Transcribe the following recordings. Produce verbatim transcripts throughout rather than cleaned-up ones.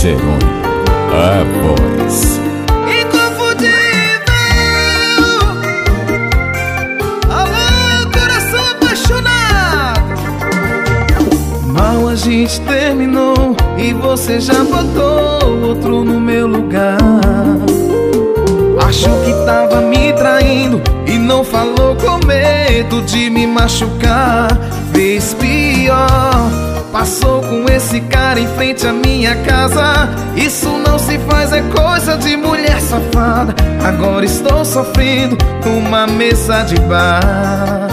Jerônimo, a voz inconfundível. Alô, coração apaixonado. Mal a gente terminou e você já botou outro no meu lugar. Acho que tava me traindo e não falou com medo de me machucar. Vez pior, passou com esse cara em frente à minha casa. Isso não se faz, é coisa de mulher safada. Agora estou sofrendo numa mesa de bar.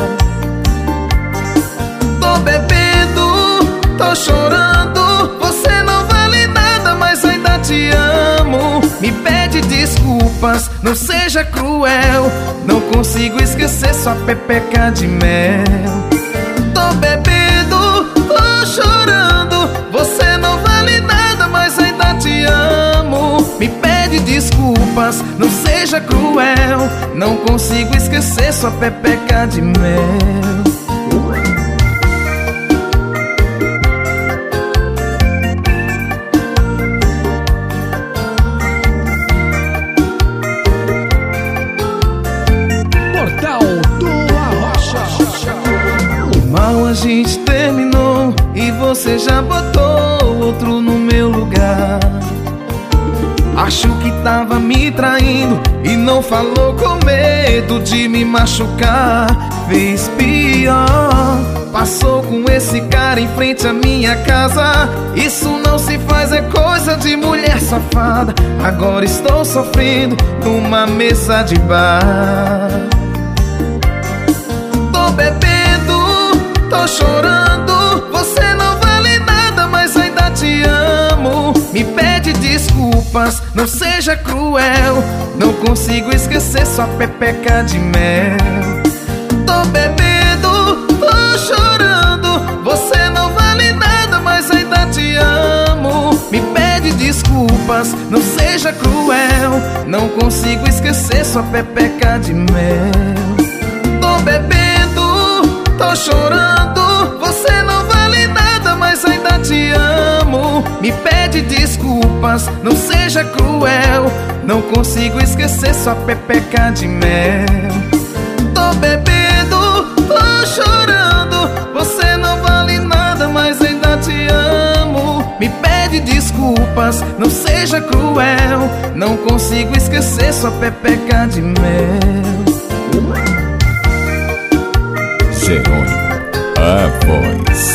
Tô bebendo, tô chorando. Você não vale nada, mas ainda te amo. Me pede desculpas, não seja cruel. Não consigo esquecer sua pepeca de mel. Tô bebendo, tô chorando. Você não vale nada, mas ainda te amo. Me pede desculpas, não seja cruel. Não consigo esquecer sua pepeca de mel. Mal a gente terminou e você já botou outro no meu lugar. Acho que tava me traindo e não falou com medo de me machucar. Vez pior, passou com esse cara em frente à minha casa. Isso não se faz, é coisa de mulher safada. Agora estou sofrendo numa mesa de bar. Tô bebendo, tô chorando. Você não vale nada, mas ainda te amo. Me pede desculpas, não seja cruel. Não consigo esquecer sua pepeca de mel. Tô bebendo, tô chorando. Você não vale nada, mas ainda te amo. Me pede desculpas, não seja cruel. Não consigo esquecer sua pepeca de mel. Tô bebendo, tô chorando. Você não vale nada, mas ainda te amo. Me pede desculpas, não seja cruel. Não consigo esquecer sua pepeca de mel. Tô bebendo, tô chorando. Você não vale nada, mas ainda te amo. Me pede desculpas, não seja cruel. Não consigo esquecer sua pepeca de mel. Jerônimo, a voz